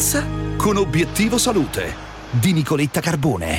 Massa con Obiettivo Salute di Nicoletta Carbone.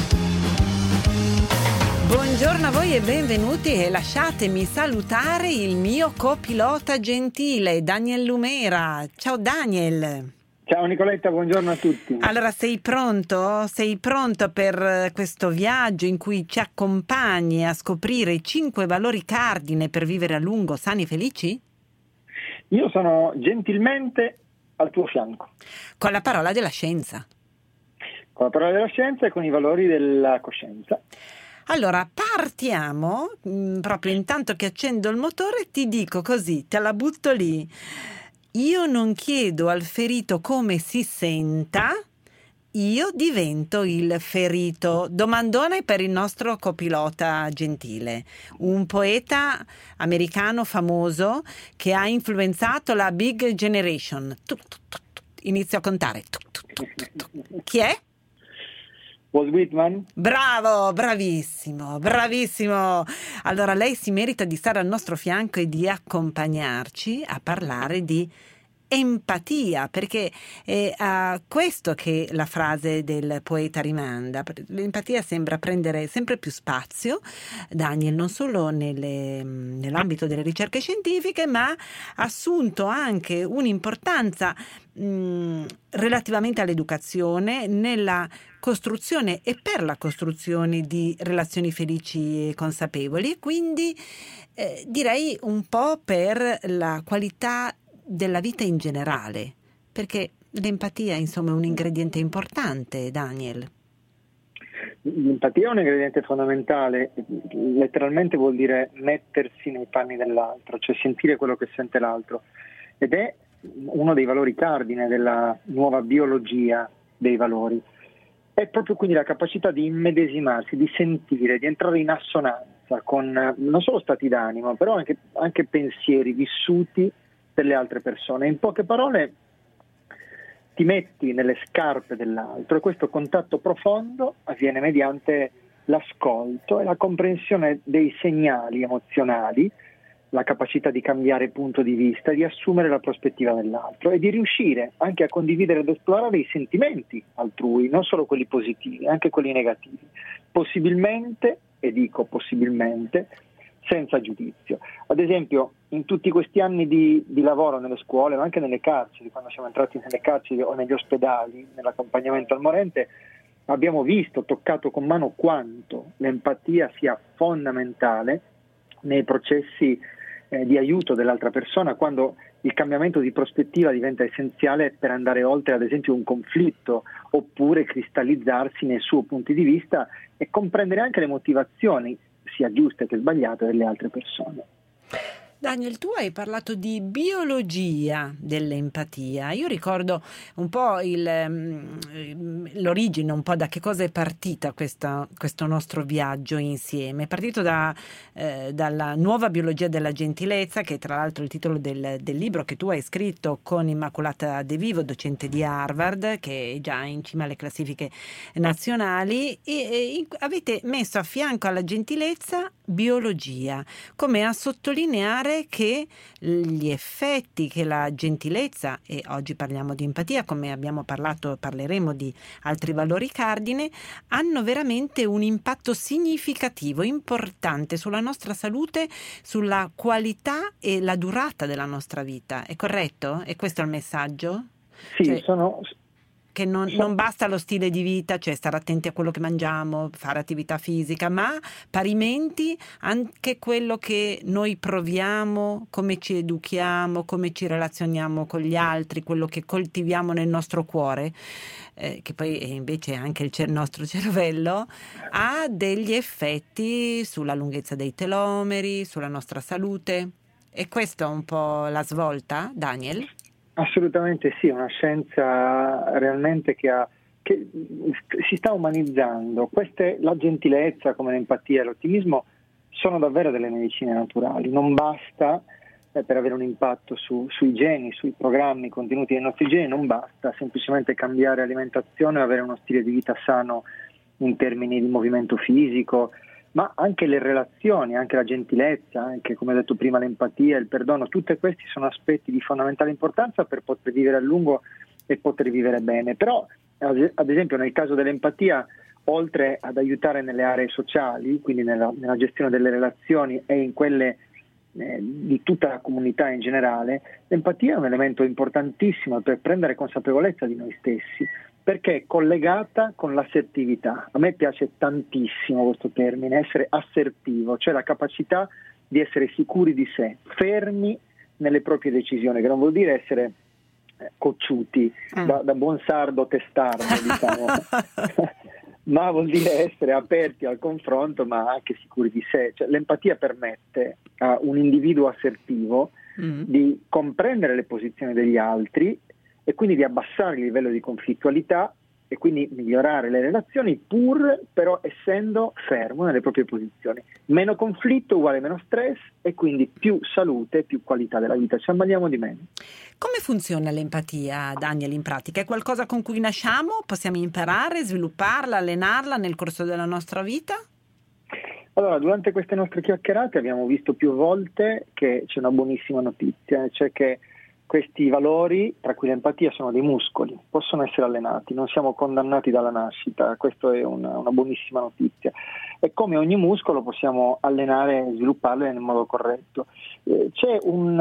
Buongiorno a voi e benvenuti, e lasciatemi salutare il mio copilota gentile, Daniel Lumera. Ciao Daniel. Ciao Nicoletta, buongiorno a tutti. Allora, sei pronto? Sei pronto per questo viaggio in cui ci accompagni a scoprire i 5 valori cardine per vivere a lungo, sani e felici? Io sono gentilmente al tuo fianco. Con la parola della scienza. Con la parola della scienza e con i valori della coscienza. Allora, partiamo, proprio intanto che accendo il motore ti dico così, te la butto lì. Io non chiedo al ferito come si senta, io divento il ferito. Domandone per il nostro copilota gentile, un poeta americano famoso che ha influenzato la Big Generation. Inizio a contare. Chi è? Walt Whitman? Bravo, bravissimo. Allora lei si merita di stare al nostro fianco e di accompagnarci a parlare di empatia, perché è a questo che la frase del poeta rimanda. L'empatia sembra prendere sempre più spazio, Daniel, non solo nell'ambito delle ricerche scientifiche, ma ha assunto anche un'importanza relativamente all'educazione, nella costruzione e per la costruzione di relazioni felici e consapevoli, e quindi direi un po' per la qualità della vita in generale, perché l'empatia insomma è un ingrediente importante, Daniel. L'empatia è un ingrediente fondamentale, letteralmente vuol dire mettersi nei panni dell'altro, cioè sentire quello che sente l'altro, ed è uno dei valori cardine della nuova biologia dei valori. È proprio quindi la capacità di immedesimarsi, di sentire, di entrare in assonanza con non solo stati d'animo, però anche pensieri vissuti delle altre persone. In poche parole, ti metti nelle scarpe dell'altro, e questo contatto profondo avviene mediante l'ascolto e la comprensione dei segnali emozionali, la capacità di cambiare punto di vista, di assumere la prospettiva dell'altro e di riuscire anche a condividere ed esplorare i sentimenti altrui, non solo quelli positivi, anche quelli negativi, possibilmente, e dico possibilmente, senza giudizio. Ad esempio, in tutti questi anni di lavoro nelle scuole, ma anche nelle carceri, quando siamo entrati nelle carceri o negli ospedali, nell'accompagnamento al morente, abbiamo visto, toccato con mano quanto l'empatia sia fondamentale nei processi di aiuto dell'altra persona, quando il cambiamento di prospettiva diventa essenziale per andare oltre, ad esempio, un conflitto, oppure cristallizzarsi nei suoi punti di vista e comprendere anche le motivazioni, sia giuste che sbagliate, delle altre persone. Daniel, tu hai parlato di biologia dell'empatia. Io ricordo un po' l'origine, un po' da che cosa è partita questo nostro viaggio insieme. È partito dalla nuova biologia della gentilezza, che è tra l'altro il titolo del libro che tu hai scritto con Immacolata De Vivo, docente di Harvard, che è già in cima alle classifiche nazionali, e avete messo a fianco alla gentilezza biologia, come a sottolineare che gli effetti che la gentilezza, e oggi parliamo di empatia, come abbiamo parleremo di altri valori cardine, hanno veramente un impatto significativo, importante sulla nostra salute, sulla qualità e la durata della nostra vita. È corretto? E questo è il messaggio? Sì, che non basta lo stile di vita, cioè stare attenti a quello che mangiamo, fare attività fisica, ma parimenti anche quello che noi proviamo, come ci educhiamo, come ci relazioniamo con gli altri, quello che coltiviamo nel nostro cuore, che poi invece è anche il nostro cervello, ha degli effetti sulla lunghezza dei telomeri, sulla nostra salute. E questa è un po' la svolta, Daniel? Assolutamente sì, è una scienza realmente che si sta umanizzando. La gentilezza, come l'empatia e l'ottimismo, sono davvero delle medicine naturali. Non basta per avere un impatto sui geni, sui programmi contenuti nei nostri geni, non basta semplicemente cambiare alimentazione o avere uno stile di vita sano in termini di movimento fisico, ma anche le relazioni, anche la gentilezza, anche, come ho detto prima, l'empatia, il perdono. Tutti questi sono aspetti di fondamentale importanza per poter vivere a lungo e poter vivere bene. Però, ad esempio, nel caso dell'empatia, oltre ad aiutare nelle aree sociali, quindi nella gestione delle relazioni e in quelle di tutta la comunità in generale, l'empatia è un elemento importantissimo per prendere consapevolezza di noi stessi, perché è collegata con l'assertività. A me piace tantissimo questo termine, essere assertivo, cioè la capacità di essere sicuri di sé, fermi nelle proprie decisioni, che non vuol dire essere cocciuti, da buon sardo testardo, diciamo. Ma vuol dire essere aperti al confronto, ma anche sicuri di sé. Cioè, l'empatia permette a un individuo assertivo di comprendere le posizioni degli altri e quindi di abbassare il livello di conflittualità e quindi migliorare le relazioni, pur però essendo fermo nelle proprie posizioni. Meno conflitto uguale meno stress e quindi più salute, più qualità della vita. Ci ammaliamo di meno. Come funziona l'empatia, Daniel, in pratica? È qualcosa con cui nasciamo? Possiamo imparare, svilupparla, allenarla nel corso della nostra vita? Allora, durante queste nostre chiacchierate abbiamo visto più volte che c'è una buonissima notizia, cioè che questi valori, tra cui l'empatia, sono dei muscoli, possono essere allenati, non siamo condannati dalla nascita, questa è una buonissima notizia. E come ogni muscolo possiamo allenare e svilupparlo nel modo corretto. C'è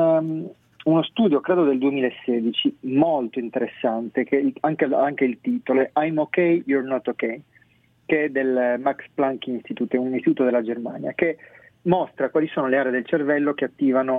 uno studio, credo del 2016, molto interessante, che anche il titolo è I'm okay, you're not okay, che è del Max Planck Institute, un istituto della Germania, che mostra quali sono le aree del cervello che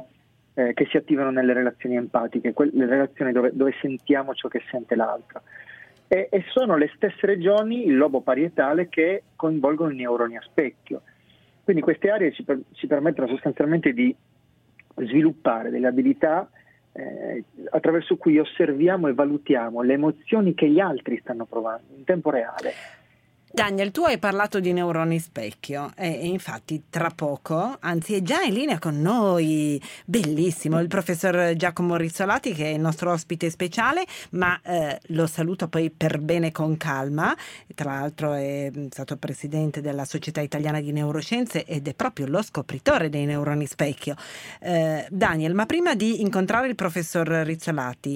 si attivano nelle relazioni empatiche, le relazioni dove sentiamo ciò che sente l'altro. E sono le stesse regioni, il lobo parietale, che coinvolgono i neuroni a specchio. Quindi queste aree ci permettono sostanzialmente di sviluppare delle abilità attraverso cui osserviamo e valutiamo le emozioni che gli altri stanno provando in tempo reale. Daniel, tu hai parlato di neuroni specchio e infatti tra poco, anzi è già in linea con noi, bellissimo, il professor Giacomo Rizzolati, che è il nostro ospite speciale, ma lo saluto poi per bene con calma. Tra l'altro è stato presidente della Società Italiana di Neuroscienze ed è proprio lo scopritore dei neuroni specchio. Daniel, ma prima di incontrare il professor Rizzolati,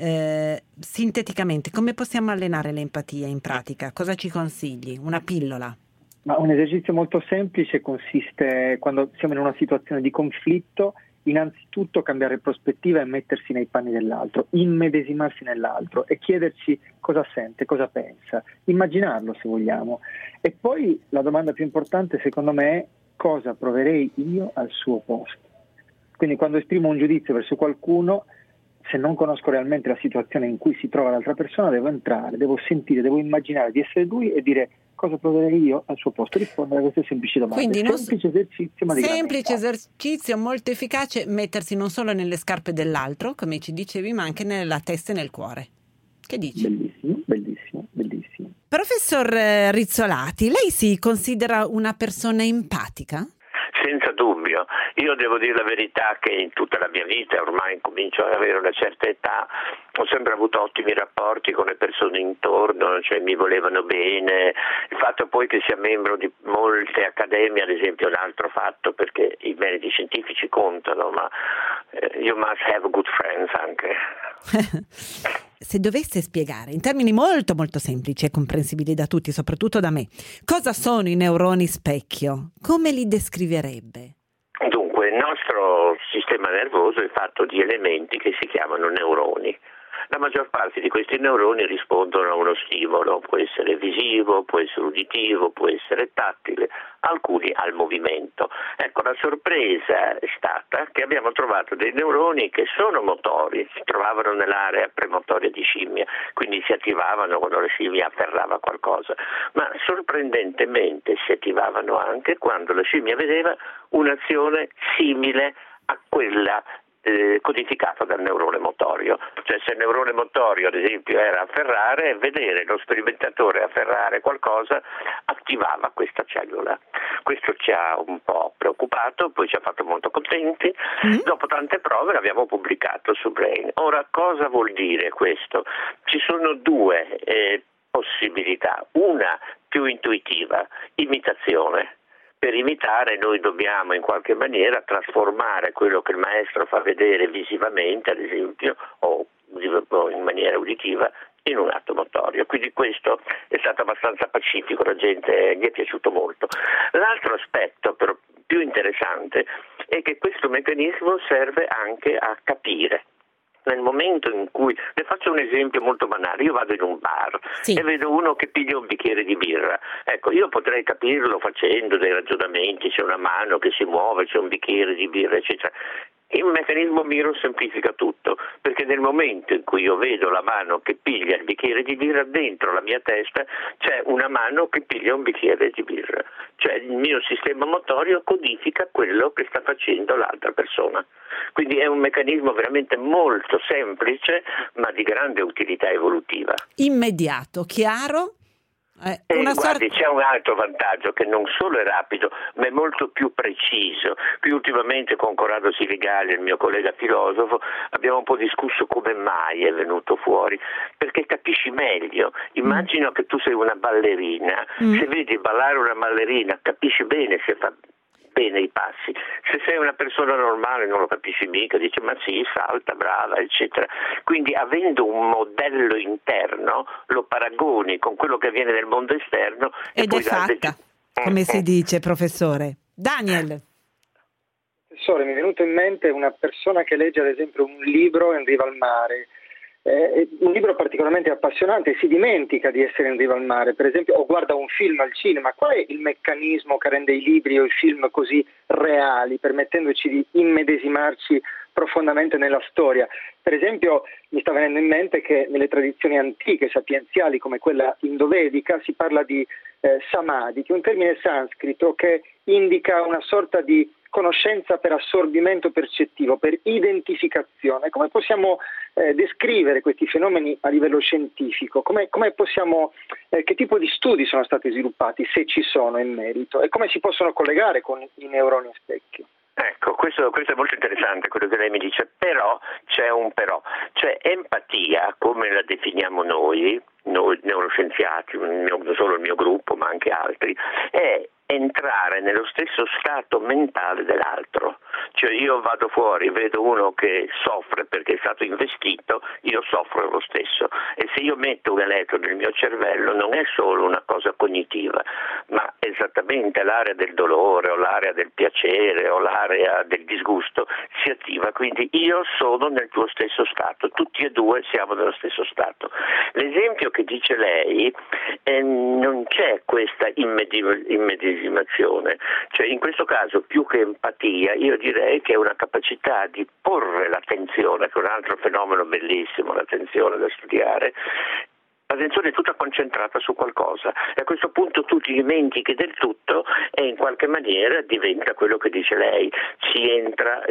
sinteticamente, come possiamo allenare l'empatia in pratica? Cosa ci consigli? Una pillola? Ma un esercizio molto semplice consiste, quando siamo in una situazione di conflitto, innanzitutto cambiare prospettiva e mettersi nei panni dell'altro, immedesimarsi nell'altro e chiederci cosa sente, cosa pensa, immaginarlo se vogliamo. E poi la domanda più importante secondo me è: cosa proverei io al suo posto? Quindi quando esprimo un giudizio verso qualcuno, se non conosco realmente la situazione in cui si trova l'altra persona, devo entrare, devo sentire, devo immaginare di essere lui e dire cosa proverei io al suo posto, rispondere a queste semplici domande. Quindi semplice esercizio, ma di semplice esercizio molto efficace, mettersi non solo nelle scarpe dell'altro, come ci dicevi, ma anche nella testa e nel cuore. Che dici? Bellissimo, bellissimo, bellissimo. Professor Rizzolati, lei si considera una persona empatica? Senza dubbio. Io devo dire la verità che in tutta la mia vita, ormai comincio ad avere una certa età, ho sempre avuto ottimi rapporti con le persone intorno, cioè mi volevano bene. Il fatto poi che sia membro di molte accademie, ad esempio, è un altro fatto, perché i meriti scientifici contano, ma you must have good friends anche. Se dovesse spiegare in termini molto molto semplici e comprensibili da tutti, soprattutto da me, cosa sono i neuroni specchio, come li descriverebbe? Dunque, il nostro sistema nervoso è fatto di elementi che si chiamano neuroni. La maggior parte di questi neuroni rispondono a uno stimolo, può essere visivo, può essere uditivo, può essere tattile, alcuni al movimento. Ecco, la sorpresa è stata che abbiamo trovato dei neuroni che sono motori, si trovavano nell'area premotoria di scimmia, quindi si attivavano quando la scimmia afferrava qualcosa, ma sorprendentemente si attivavano anche quando la scimmia vedeva un'azione simile a quella codificata dal neurone motorio. Cioè, se il neurone motorio ad esempio era afferrare, vedere lo sperimentatore afferrare qualcosa attivava questa cellula. Questo ci ha un po' preoccupato, poi ci ha fatto molto contenti. Dopo tante prove l'abbiamo pubblicato su Brain. Ora, cosa vuol dire questo? Ci sono due possibilità, una più intuitiva, imitazione. Per imitare noi dobbiamo in qualche maniera trasformare quello che il maestro fa vedere visivamente, ad esempio, o in maniera uditiva, in un atto motorio. Quindi questo è stato abbastanza pacifico, la gente gli è piaciuto molto. L'altro aspetto però più interessante è che questo meccanismo serve anche a capire. Nel momento in cui, le faccio un esempio molto banale, io vado in un bar e vedo uno che piglia un bicchiere di birra, ecco, io potrei capirlo facendo dei ragionamenti, c'è una mano che si muove, c'è un bicchiere di birra, eccetera. Il meccanismo Miro semplifica tutto, perché nel momento in cui io vedo la mano che piglia il bicchiere di birra, dentro la mia testa c'è una mano che piglia un bicchiere di birra, cioè il mio sistema motorio codifica quello che sta facendo l'altra persona. Quindi è un meccanismo veramente molto semplice, ma di grande utilità evolutiva. Immediato, chiaro? Guardi, c'è un altro vantaggio, che non solo è rapido, ma è molto più preciso. Qui ultimamente con Corrado Sirigali, il mio collega filosofo, abbiamo un po' discusso come mai è venuto fuori, perché capisci meglio. Immagino che tu sei una ballerina, se vedi ballare una ballerina capisci bene se fa bene i passi. Se sei una persona normale non lo capisci mica, dici ma sì, salta, brava, eccetera. Quindi avendo un modello interno lo paragoni con quello che avviene nel mondo esterno ed poi è fatta, come si dice, professore. Daniel. Professore, mi è venuto in mente una persona che legge ad esempio un libro in riva al mare, un libro particolarmente appassionante, e si dimentica di essere in riva al mare, per esempio, o guarda un film al cinema. Qual è il meccanismo che rende i libri o i film così reali, permettendoci di immedesimarci profondamente nella storia? Per esempio, mi sta venendo in mente che nelle tradizioni antiche, sapienziali, come quella indovedica, si parla di samadhi, che è un termine sanscrito che indica una sorta di conoscenza per assorbimento percettivo, per identificazione. Come possiamo descrivere questi fenomeni a livello scientifico? Come possiamo, che tipo di studi sono stati sviluppati, se ci sono in merito, e come si possono collegare con i neuroni a specchio? Ecco, questo è molto interessante quello che lei mi dice, però c'è un però, cioè empatia, come la definiamo noi neuroscienziati, non solo il mio gruppo ma anche altri, è entrare nello stesso stato mentale dell'altro. Cioè io vado fuori, vedo uno che soffre perché è stato investito, io soffro lo stesso, e se io metto un elettrodo nel mio cervello non è solo una cosa cognitiva, ma esattamente l'area del dolore o l'area del piacere o l'area del disgusto si attiva, quindi io sono nel tuo stesso stato, tutti e due siamo nello stesso stato. L'esempio che dice lei, non c'è questa immedesimazione, cioè in questo caso più che empatia io direi che è una capacità di porre l'attenzione, che è un altro fenomeno bellissimo, l'attenzione da studiare. L'attenzione è tutta concentrata su qualcosa e a questo punto tu ti dimentichi del tutto e in qualche maniera diventa quello che dice lei, ci entra,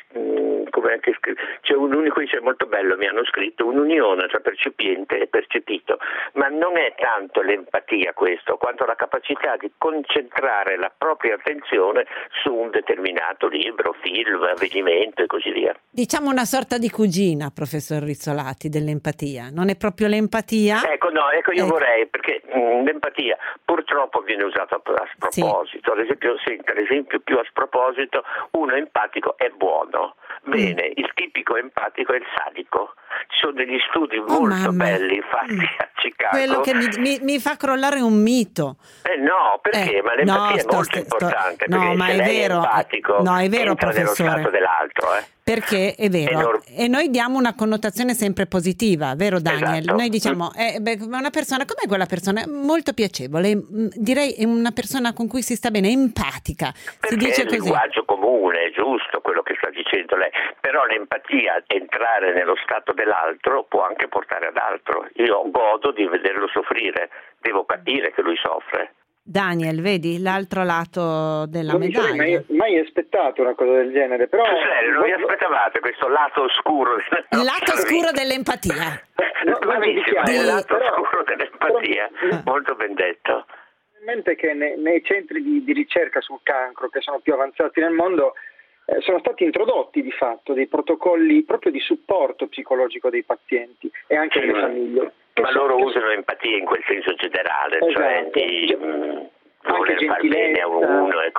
c'è un unico, dice molto bello, mi hanno scritto, un'unione tra percipiente e percepito, ma non è tanto l'empatia questo, quanto la capacità di concentrare la propria attenzione su un determinato libro, film, avvenimento e così via. Diciamo una sorta di cugina, professor Rizzolatti, dell'empatia, non è proprio l'empatia? Io vorrei, perché l'empatia purtroppo viene usata a sproposito, ad esempio più a sproposito, uno empatico è buono, bene, il tipico empatico è il sadico. Ci sono degli studi molto belli fatti a Chicago. Quello che mi fa crollare un mito. No, perché? Ma l'empatia è molto importante, perché se lei è empatico, è vero, entra nello stato dell'altro. Perché è vero, e noi diamo una connotazione sempre positiva, vero Daniel? Esatto. Noi diciamo, una persona, com'è quella persona? Molto piacevole, direi è una persona con cui si sta bene, empatica, perché si dice è il così. linguaggio comune, è giusto quello che sta dicendo lei, però l'empatia, entrare nello stato dell'altro, può anche portare ad altro. Io godo di vederlo soffrire, devo capire che lui soffre. Daniel, vedi l'altro lato della medaglia. Mai aspettato una cosa del genere, però non vi aspettavate questo lato oscuro? Il lato oscuro dell'empatia. Il lato oscuro dell'empatia, molto ben detto. Mente che nei centri di ricerca sul cancro, che sono più avanzati nel mondo, sono stati introdotti di fatto dei protocolli proprio di supporto psicologico dei pazienti e anche delle famiglie. Ma loro usano empatia in quel senso generale, esatto. Cioè di voler far bene a uno e così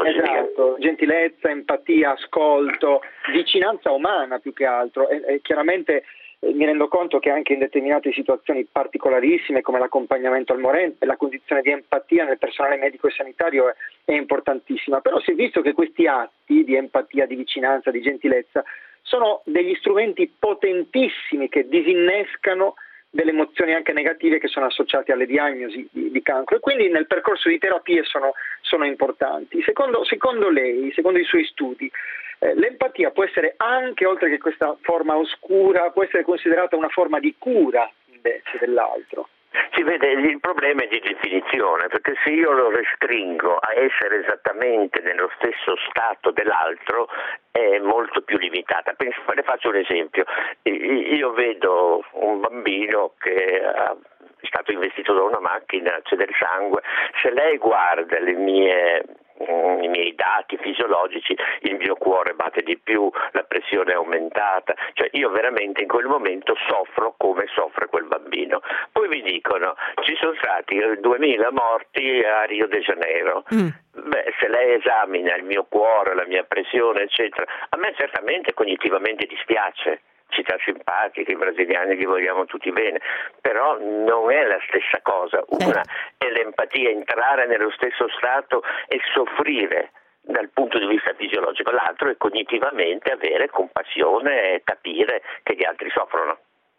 Esatto, gentilezza, empatia, ascolto, vicinanza umana più che altro. E chiaramente mi rendo conto che anche in determinate situazioni particolarissime come l'accompagnamento al morente, la condizione di empatia nel personale medico e sanitario è importantissima, però si è visto che questi atti di empatia, di vicinanza, di gentilezza sono degli strumenti potentissimi che disinnescano delle emozioni anche negative che sono associate alle diagnosi di cancro, e quindi nel percorso di terapie sono importanti. Secondo lei, secondo i suoi studi, l'empatia può essere anche, oltre che questa forma oscura, può essere considerata una forma di cura invece dell'altro? Si vede, il problema è di definizione, perché se io lo restringo a essere esattamente nello stesso stato dell'altro è molto più limitata. Le faccio un esempio: io vedo un bambino che è stato investito da una macchina, c'è del sangue, se lei guarda i miei dati fisiologici, il mio cuore batte di più, la pressione è aumentata, cioè io veramente in quel momento soffro come soffre quel bambino. Poi mi dicono ci sono stati 2000 morti a Rio de Janeiro. Beh, se lei esamina il mio cuore, la mia pressione eccetera, a me certamente cognitivamente dispiace. Città simpatiche, i brasiliani li vogliamo tutti bene, però non è la stessa cosa. Una è l'empatia, entrare nello stesso stato e soffrire dal punto di vista fisiologico, l'altro è cognitivamente avere compassione e capire che gli altri soffrono.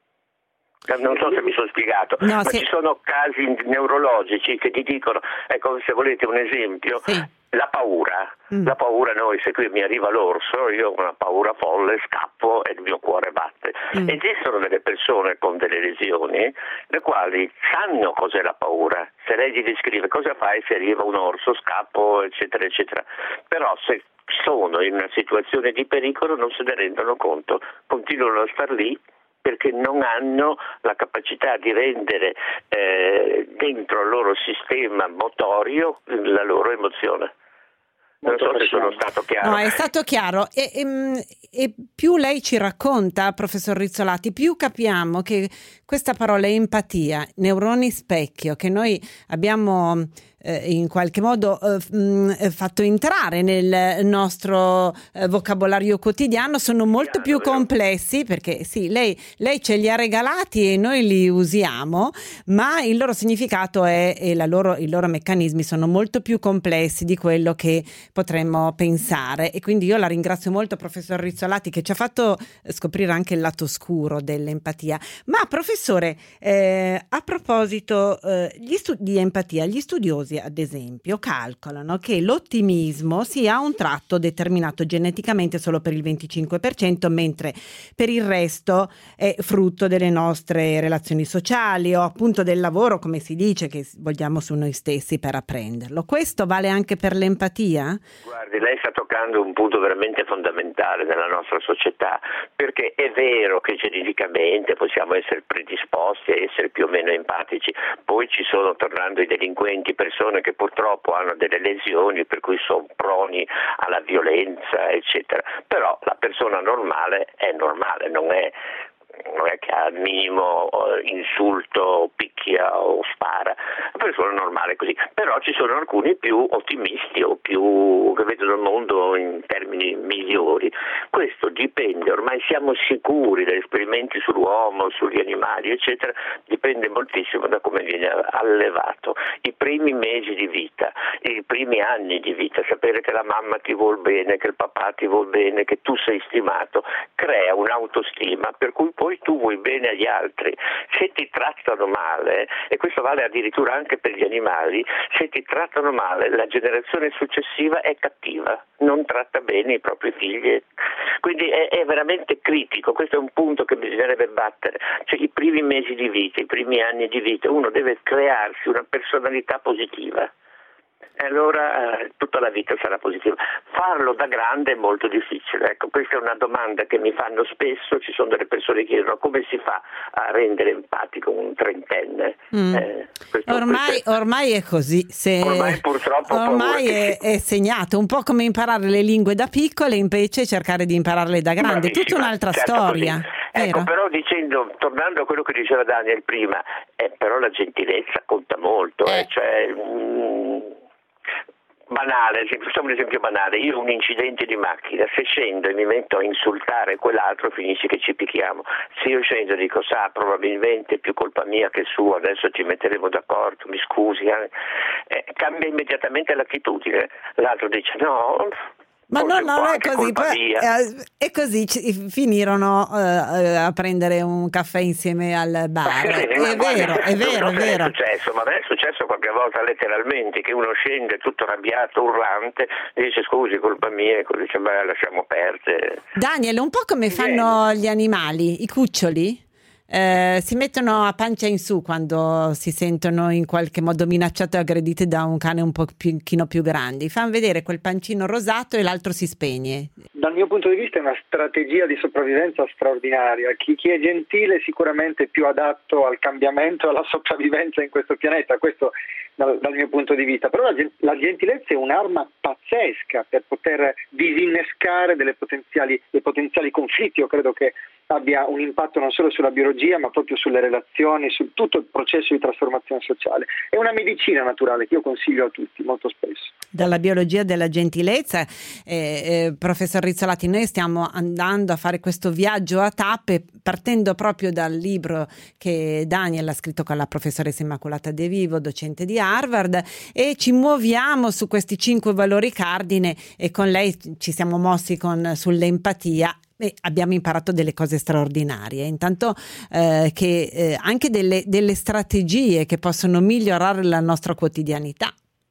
Non so se mi sono spiegato, ma ci sono casi neurologici che ti dicono, ecco, se volete un esempio, la paura. La paura, noi, se qui mi arriva l'orso, io ho una paura folle, scappo e il mio cuore batte. Esistono delle persone con delle lesioni le quali sanno cos'è la paura. Se lei gli descrive cosa fai se arriva un orso, scappo, eccetera, eccetera. Però se sono in una situazione di pericolo non se ne rendono conto, continuano a star lì perché non hanno la capacità di rendere dentro il loro sistema motorio la loro emozione. Non so se sono stato chiaro. No, è stato chiaro. E più lei ci racconta, professor Rizzolatti, più capiamo che questa parola empatia, neuroni specchio, che noi abbiamo in qualche modo fatto entrare nel nostro vocabolario quotidiano, sono molto più complessi, perché sì, lei ce li ha regalati e noi li usiamo, ma il loro significato e i loro meccanismi sono molto più complessi di quello che potremmo pensare. E quindi io la ringrazio molto, professor Rizzolatti, che ci ha fatto scoprire anche il lato oscuro dell'empatia. Ma professore, a proposito di empatia, gli studiosi ad esempio calcolano che l'ottimismo sia un tratto determinato geneticamente solo per il 25%, mentre per il resto è frutto delle nostre relazioni sociali o appunto del lavoro, come si dice, che vogliamo su noi stessi per apprenderlo. Questo vale anche per l'empatia? Guardi, lei sta toccando un punto veramente fondamentale nella nostra società, perché è vero che geneticamente possiamo essere predisposti a essere più o meno empatici, poi ci sono, tornando ai delinquenti, persone che purtroppo hanno delle lesioni per cui sono proni alla violenza eccetera, però la persona normale è normale, non è che al minimo insulto, picchia o spara, la persona normale è così. Però ci sono alcuni più ottimisti o più che vedono il mondo in termini migliori. Questo dipende, ormai siamo sicuri dagli esperimenti sull'uomo, sugli animali eccetera, dipende moltissimo da come viene allevato. I primi mesi di vita, i primi anni di vita, sapere che la mamma ti vuol bene, che il papà ti vuol bene, che tu sei stimato, crea un'autostima per cui poi tu vuoi bene agli altri. Se ti trattano male, e questo vale addirittura anche per gli animali, se ti trattano male la generazione successiva è cattiva, non tratta bene i propri figli, quindi è veramente critico. Questo è un punto che bisognerebbe battere, cioè i primi mesi di vita, i primi anni di vita, uno deve crearsi una personalità positiva. E allora tutta la vita sarà positiva. Farlo da grande è molto difficile. Ecco, questa è una domanda che mi fanno spesso. Ci sono delle persone che chiedono come si fa a rendere empatico un trentenne. Ormai è così. Ormai purtroppo è segnato, un po' come imparare le lingue da piccole, invece cercare di impararle da grande. Bravissima, tutta un'altra storia. Ecco, però tornando a quello che diceva Daniel prima, però la gentilezza conta molto, cioè banale, facciamo un esempio banale. Io ho un incidente di macchina, se scendo e mi metto a insultare quell'altro finisce che ci picchiamo. Se io scendo e dico probabilmente è più colpa mia che sua, adesso ci metteremo d'accordo, mi scusi, cambia immediatamente l'attitudine. L'altro dice no, ma no, non è così. E così finirono a prendere un caffè insieme al bar. È vero. È successo, ma a me è successo qualche volta letteralmente che uno scende tutto arrabbiato, urlante, e dice scusi, colpa mia, e così dice lasciamo perdere. Daniel, un po' come fanno gli animali, i cuccioli? Si mettono a pancia in su quando si sentono in qualche modo minacciati o aggrediti da un cane un pochino più grande. Fanno vedere quel pancino rosato e l'altro si spegne. Dal mio punto di vista è una strategia di sopravvivenza straordinaria. Chi è gentile sicuramente è più adatto al cambiamento e alla sopravvivenza in questo pianeta, questo dal mio punto di vista. Però la gentilezza è un'arma pazzesca per poter disinnescare dei potenziali conflitti. Io credo che abbia un impatto non solo sulla biologia ma proprio sulle relazioni, su tutto il processo di trasformazione sociale. È una medicina naturale che io consiglio a tutti molto spesso. Dalla biologia della gentilezza, professor Rizzolatti, noi stiamo andando a fare questo viaggio a tappe partendo proprio dal libro che Daniel ha scritto con la professoressa Immacolata De Vivo, docente di Harvard, e ci muoviamo su questi 5 valori cardine e con lei ci siamo mossi sull'empatia. Abbiamo imparato delle cose straordinarie, intanto anche delle strategie che possono migliorare la nostra quotidianità.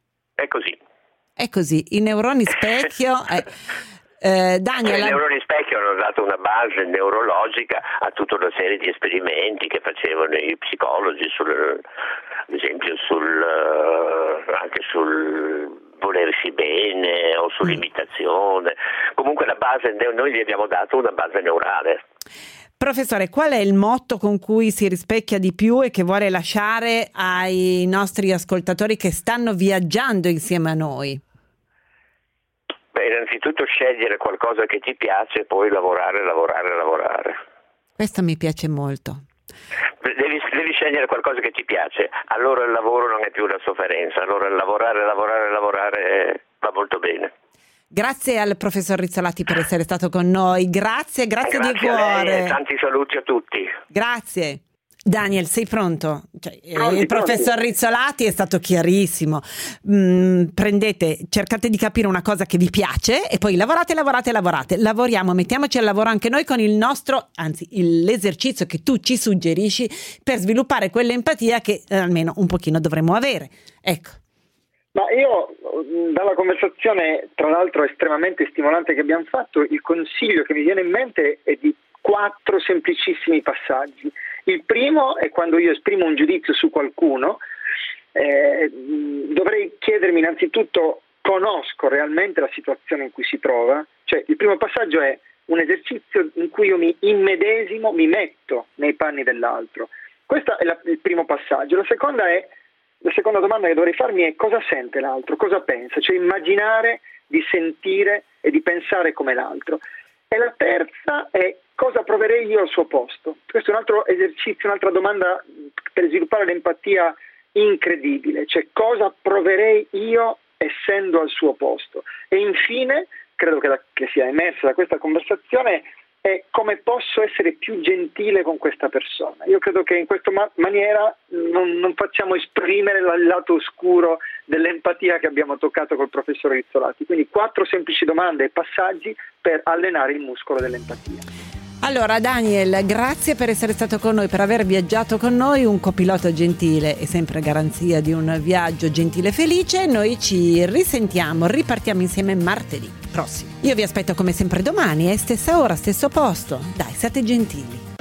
È così, i neuroni specchio. Daniel, i neuroni specchio hanno dato una base neurologica a tutta una serie di esperimenti che facevano i psicologi ad esempio anche sul volersi bene o sull'imitazione. Comunque la base, noi gli abbiamo dato una base neurale. Professore, qual è il motto con cui si rispecchia di più e che vuole lasciare ai nostri ascoltatori che stanno viaggiando insieme a noi? Innanzitutto scegliere qualcosa che ti piace e poi lavorare. Questo mi piace molto. Devi scegliere qualcosa che ti piace, allora il lavoro non è più una sofferenza, allora il lavorare va molto bene. Grazie al professor Rizzolatti per essere stato con noi, grazie di cuore. Lei, tanti saluti a tutti. Grazie. Daniel, sei pronto? Il professor Rizzolatti è stato chiarissimo. Cercate di capire una cosa che vi piace e poi lavorate. Lavoriamo, mettiamoci al lavoro anche noi con l'esercizio che tu ci suggerisci per sviluppare quell'empatia che almeno un pochino dovremmo avere. Ecco. Ma io, dalla conversazione, tra l'altro estremamente stimolante che abbiamo fatto, il consiglio che mi viene in mente è di 4 semplicissimi passaggi. Il primo è quando io esprimo un giudizio su qualcuno, dovrei chiedermi innanzitutto: conosco realmente la situazione in cui si trova? Cioè, il primo passaggio è un esercizio in cui io mi immedesimo, mi metto nei panni dell'altro. Questo è il primo passaggio. La seconda domanda che dovrei farmi è: cosa sente l'altro, cosa pensa? Cioè immaginare di sentire e di pensare come l'altro. E la terza è: cosa proverei io al suo posto? Questo è un altro esercizio, un'altra domanda per sviluppare l'empatia incredibile, cioè cosa proverei io essendo al suo posto. E infine, credo che sia emersa da questa conversazione, è come posso essere più gentile con questa persona. Io credo che in questa maniera non facciamo esprimere il lato oscuro dell'empatia che abbiamo toccato col professor Rizzolatti. Quindi 4 semplici domande e passaggi per allenare il muscolo dell'empatia. Allora Daniel, grazie per essere stato con noi, per aver viaggiato con noi. Un copilota gentile è sempre garanzia di un viaggio gentile e felice. Noi ci ripartiamo insieme martedì prossimo. Io vi aspetto come sempre domani, stessa ora, stesso posto. Dai, siate gentili.